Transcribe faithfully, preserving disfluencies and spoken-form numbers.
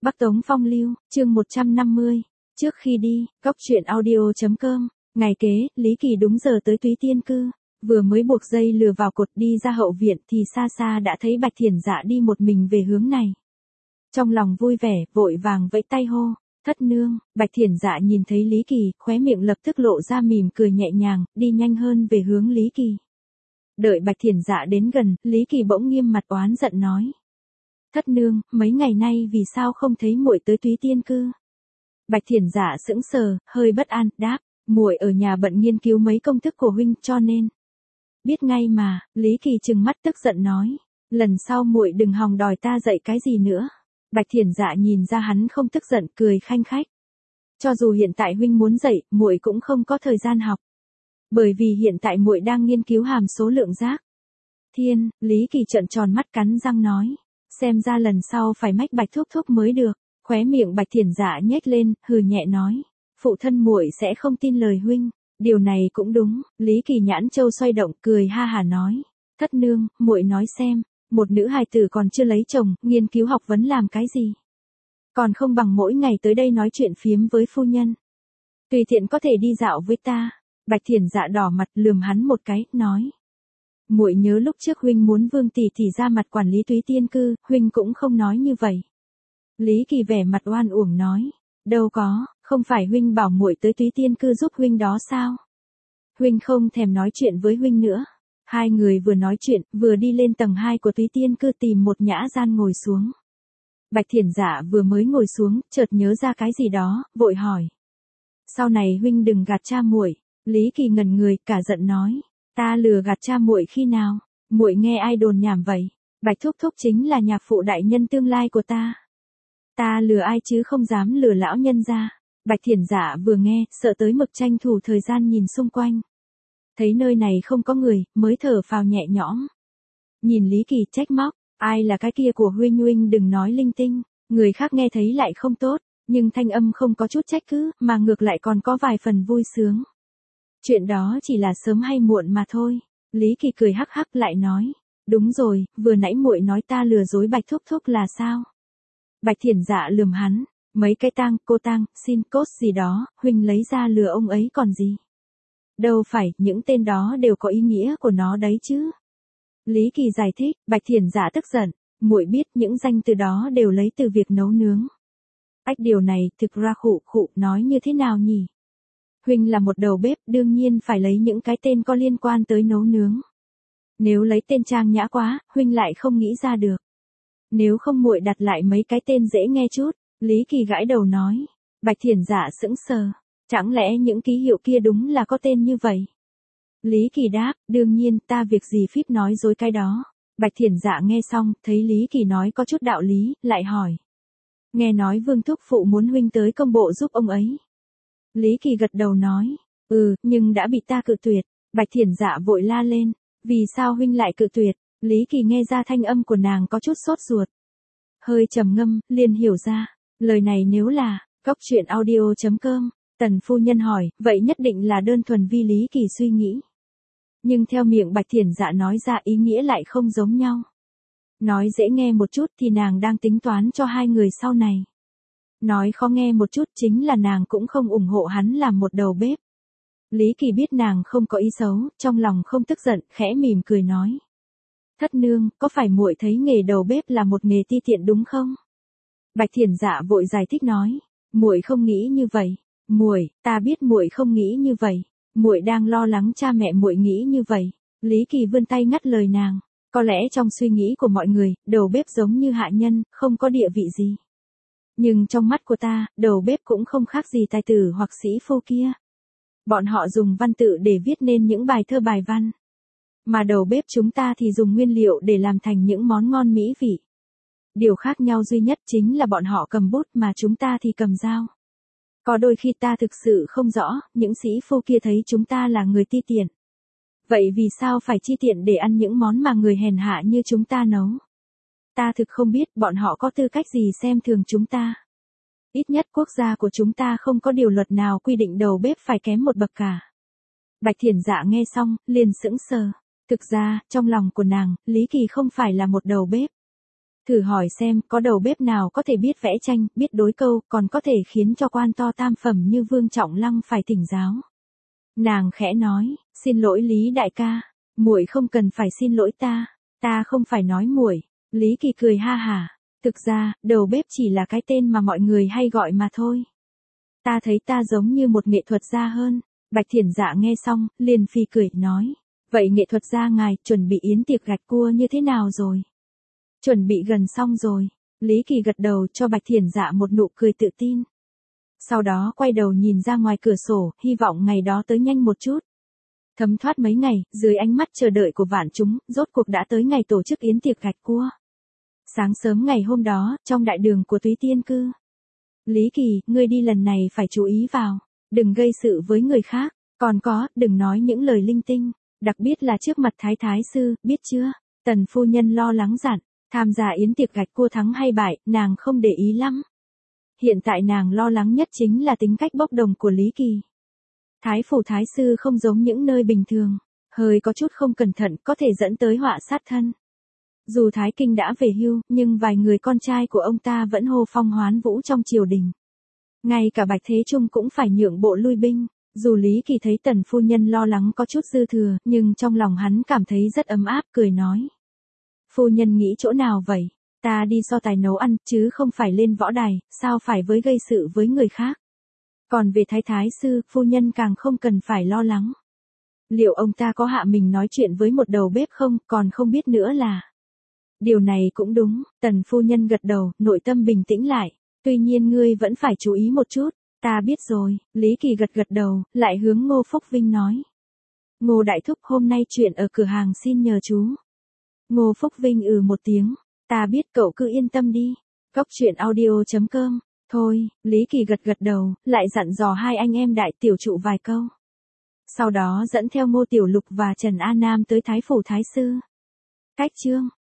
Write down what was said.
Bắc Tống Phong Lưu, chương một trăm năm mươi. Trước khi đi, góc truyện audio chấm com. Ngày kế, Lý Kỳ đúng giờ tới Túy Tiên Cư. Vừa mới buộc dây lừa vào cột đi ra hậu viện thì xa xa đã thấy Bạch Thiển Dạ đi một mình về hướng này. Trong lòng vui vẻ, vội vàng vẫy tay hô, thất nương. Bạch Thiển Dạ nhìn thấy Lý Kỳ, khóe miệng lập tức lộ ra mỉm cười nhẹ nhàng, đi nhanh hơn về hướng Lý Kỳ. Đợi Bạch Thiển Dạ đến gần, Lý Kỳ bỗng nghiêm mặt oán giận nói. Thất nương, mấy ngày nay vì sao không thấy muội tới Túy Tiên Cư? Bạch Thiển Dạ sững sờ, hơi bất an, đáp, muội ở nhà bận nghiên cứu mấy công thức của huynh cho nên. Biết ngay mà, Lý Kỳ trừng mắt tức giận nói, lần sau muội đừng hòng đòi ta dạy cái gì nữa. Bạch Thiển Dạ nhìn ra hắn không tức giận, cười khanh khách. Cho dù hiện tại huynh muốn dạy, muội cũng không có thời gian học. Bởi vì hiện tại muội đang nghiên cứu hàm số lượng giác. Thiên, Lý Kỳ trợn tròn mắt cắn răng nói. Xem ra lần sau phải mách Bạch thúc thúc mới được. Khóe miệng Bạch Thiển Dạ nhếch lên, hừ nhẹ nói, phụ thân muội sẽ không tin lời huynh. Điều này cũng đúng. Lý Kỳ nhãn châu xoay động, cười ha hà nói, thất nương, muội nói xem, một nữ hài tử còn chưa lấy chồng, nghiên cứu học vấn làm cái gì? Còn không bằng mỗi ngày tới đây nói chuyện phiếm với phu nhân. Tùy tiện có thể đi dạo với ta. Bạch Thiển Dạ đỏ mặt lườm hắn một cái, nói. Muội nhớ lúc trước huynh muốn Vương tỷ tỷ ra mặt quản lý Túy Tiên Cư, huynh cũng không nói như vậy. Lý Kỳ vẻ mặt oan uổng nói, đâu có, không phải huynh bảo muội tới Túy Tiên Cư giúp huynh đó sao? Huynh không thèm nói chuyện với huynh nữa. Hai người vừa nói chuyện, vừa đi lên tầng hai của Túy Tiên Cư tìm một nhã gian ngồi xuống. Bạch Thiển Dạ vừa mới ngồi xuống, chợt nhớ ra cái gì đó, vội hỏi. Sau này huynh đừng gạt cha muội. Lý Kỳ ngẩn người, cả giận nói, ta lừa gạt cha muội khi nào? Muội nghe ai đồn nhảm vậy? Bạch thúc thúc chính là nhạc phụ đại nhân tương lai của ta. Ta lừa ai chứ không dám lừa lão nhân gia. Bạch Thiển Dạ vừa nghe, sợ tới mực tranh thủ thời gian nhìn xung quanh. Thấy nơi này không có người, mới thở phào nhẹ nhõm. Nhìn Lý Kỳ trách móc, ai là cái kia của huynh huynh đừng nói linh tinh, người khác nghe thấy lại không tốt, nhưng thanh âm không có chút trách cứ, mà ngược lại còn có vài phần vui sướng. Chuyện đó chỉ là sớm hay muộn mà thôi. Lý Kỳ cười hắc hắc lại nói, đúng rồi, vừa nãy muội nói ta lừa dối Bạch thúc thúc là sao? Bạch Thiển Dạ lườm hắn, mấy cái tang, cô tang, xin cốt gì đó, huynh lấy ra lừa ông ấy còn gì? Đâu phải, những tên đó đều có ý nghĩa của nó đấy chứ. Lý Kỳ giải thích, Bạch Thiển Dạ tức giận, muội biết những danh từ đó đều lấy từ việc nấu nướng. Ách điều này thực ra khụ khụ nói như thế nào nhỉ? Huynh là một đầu bếp, đương nhiên phải lấy những cái tên có liên quan tới nấu nướng. Nếu lấy tên trang nhã quá, huynh lại không nghĩ ra được. Nếu không muội đặt lại mấy cái tên dễ nghe chút. Lý Kỳ gãi đầu nói. Bạch Thiển Dạ sững sờ. Chẳng lẽ những ký hiệu kia đúng là có tên như vậy? Lý Kỳ đáp, đương nhiên ta việc gì phíp nói dối cái đó. Bạch Thiển Dạ nghe xong, thấy Lý Kỳ nói có chút đạo lý, lại hỏi. Nghe nói Vương thúc phụ muốn huynh tới công bộ giúp ông ấy. Lý Kỳ gật đầu nói, ừ, nhưng đã bị ta cự tuyệt. Bạch Thiển Dạ vội la lên, vì sao huynh lại cự tuyệt? Lý Kỳ nghe ra thanh âm của nàng có chút sốt ruột. Hơi trầm ngâm, liền hiểu ra, lời này nếu là, góc truyện audio chấm com, Tần phu nhân hỏi, vậy nhất định là đơn thuần vì Lý Kỳ suy nghĩ. Nhưng theo miệng Bạch Thiển Dạ nói ra ý nghĩa lại không giống nhau. Nói dễ nghe một chút thì nàng đang tính toán cho hai người sau này. Nói khó nghe một chút chính là nàng cũng không ủng hộ hắn làm một đầu bếp. Lý Kỳ biết nàng không có ý xấu, trong lòng không tức giận, khẽ mỉm cười nói. Thất nương, có phải muội thấy nghề đầu bếp là một nghề ti tiện đúng không? Bạch Thiển Dạ vội giải thích nói, muội không nghĩ như vậy. Muội, ta biết muội không nghĩ như vậy. Muội đang lo lắng cha mẹ muội nghĩ như vậy. Lý Kỳ vươn tay ngắt lời nàng. Có lẽ trong suy nghĩ của mọi người, đầu bếp giống như hạ nhân, không có địa vị gì. Nhưng trong mắt của ta, đầu bếp cũng không khác gì tài tử hoặc sĩ phu kia. Bọn họ dùng văn tự để viết nên những bài thơ bài văn. Mà đầu bếp chúng ta thì dùng nguyên liệu để làm thành những món ngon mỹ vị. Điều khác nhau duy nhất chính là bọn họ cầm bút mà chúng ta thì cầm dao. Có đôi khi ta thực sự không rõ, những sĩ phu kia thấy chúng ta là người ti tiện. Vậy vì sao phải chi tiện để ăn những món mà người hèn hạ như chúng ta nấu? Ta thực không biết bọn họ có tư cách gì xem thường chúng ta. Ít nhất quốc gia của chúng ta không có điều luật nào quy định đầu bếp phải kém một bậc cả. Bạch Thiển Dạ nghe xong, liền sững sờ. Thực ra, trong lòng của nàng, Lý Kỳ không phải là một đầu bếp. Thử hỏi xem, có đầu bếp nào có thể biết vẽ tranh, biết đối câu, còn có thể khiến cho quan to tam phẩm như Vương Trọng Lăng phải thỉnh giáo. Nàng khẽ nói, xin lỗi Lý đại ca, muội không cần phải xin lỗi ta, ta không phải nói muội. Lý Kỳ cười ha hả, thực ra, đầu bếp chỉ là cái tên mà mọi người hay gọi mà thôi. Ta thấy ta giống như một nghệ thuật gia hơn. Bạch Thiển Dạ nghe xong, liền phì cười, nói, vậy nghệ thuật gia ngài chuẩn bị yến tiệc gạch cua như thế nào rồi? Chuẩn bị gần xong rồi. Lý Kỳ gật đầu cho Bạch Thiển Dạ một nụ cười tự tin. Sau đó quay đầu nhìn ra ngoài cửa sổ, hy vọng ngày đó tới nhanh một chút. Thấm thoát mấy ngày, dưới ánh mắt chờ đợi của vạn chúng, rốt cuộc đã tới ngày tổ chức yến tiệc gạch cua. Sáng sớm ngày hôm đó, trong đại đường của Túy Tiên Cư. Lý Kỳ, ngươi đi lần này phải chú ý vào, đừng gây sự với người khác, còn có, đừng nói những lời linh tinh, đặc biệt là trước mặt Thái Thái Sư, biết chưa? Tần phu nhân lo lắng dặn, tham gia yến tiệc gạch cua thắng hay bại, nàng không để ý lắm. Hiện tại nàng lo lắng nhất chính là tính cách bốc đồng của Lý Kỳ. Thái phủ Thái Sư không giống những nơi bình thường, hơi có chút không cẩn thận có thể dẫn tới họa sát thân. Dù Thái Kinh đã về hưu, nhưng vài người con trai của ông ta vẫn hô phong hoán vũ trong triều đình. Ngay cả Bạch Thế Trung cũng phải nhượng bộ lui binh. Dù Lý Kỳ thấy tần phu nhân lo lắng có chút dư thừa, nhưng trong lòng hắn cảm thấy rất ấm áp, cười nói. Phu nhân nghĩ chỗ nào vậy? Ta đi so tài nấu ăn, chứ không phải lên võ đài, sao phải với gây sự với người khác. Còn về Thái Thái Sư, phu nhân càng không cần phải lo lắng. Liệu ông ta có hạ mình nói chuyện với một đầu bếp không, còn không biết nữa là. Điều này cũng đúng, tần phu nhân gật đầu, nội tâm bình tĩnh lại. Tuy nhiên ngươi vẫn phải chú ý một chút. Ta biết rồi, Lý Kỳ gật gật đầu, lại hướng Ngô Phúc Vinh nói. Ngô Đại Thúc hôm nay chuyện ở cửa hàng xin nhờ chú. Ngô Phúc Vinh ừ một tiếng, ta biết cậu cứ yên tâm đi. Góc truyện audio chấm com, thôi, Lý Kỳ gật gật đầu, lại dặn dò hai anh em Đại Tiểu Trụ vài câu. Sau đó dẫn theo Ngô Tiểu Lục và Trần A Nam tới Thái phủ Thái Sư. Cách chương.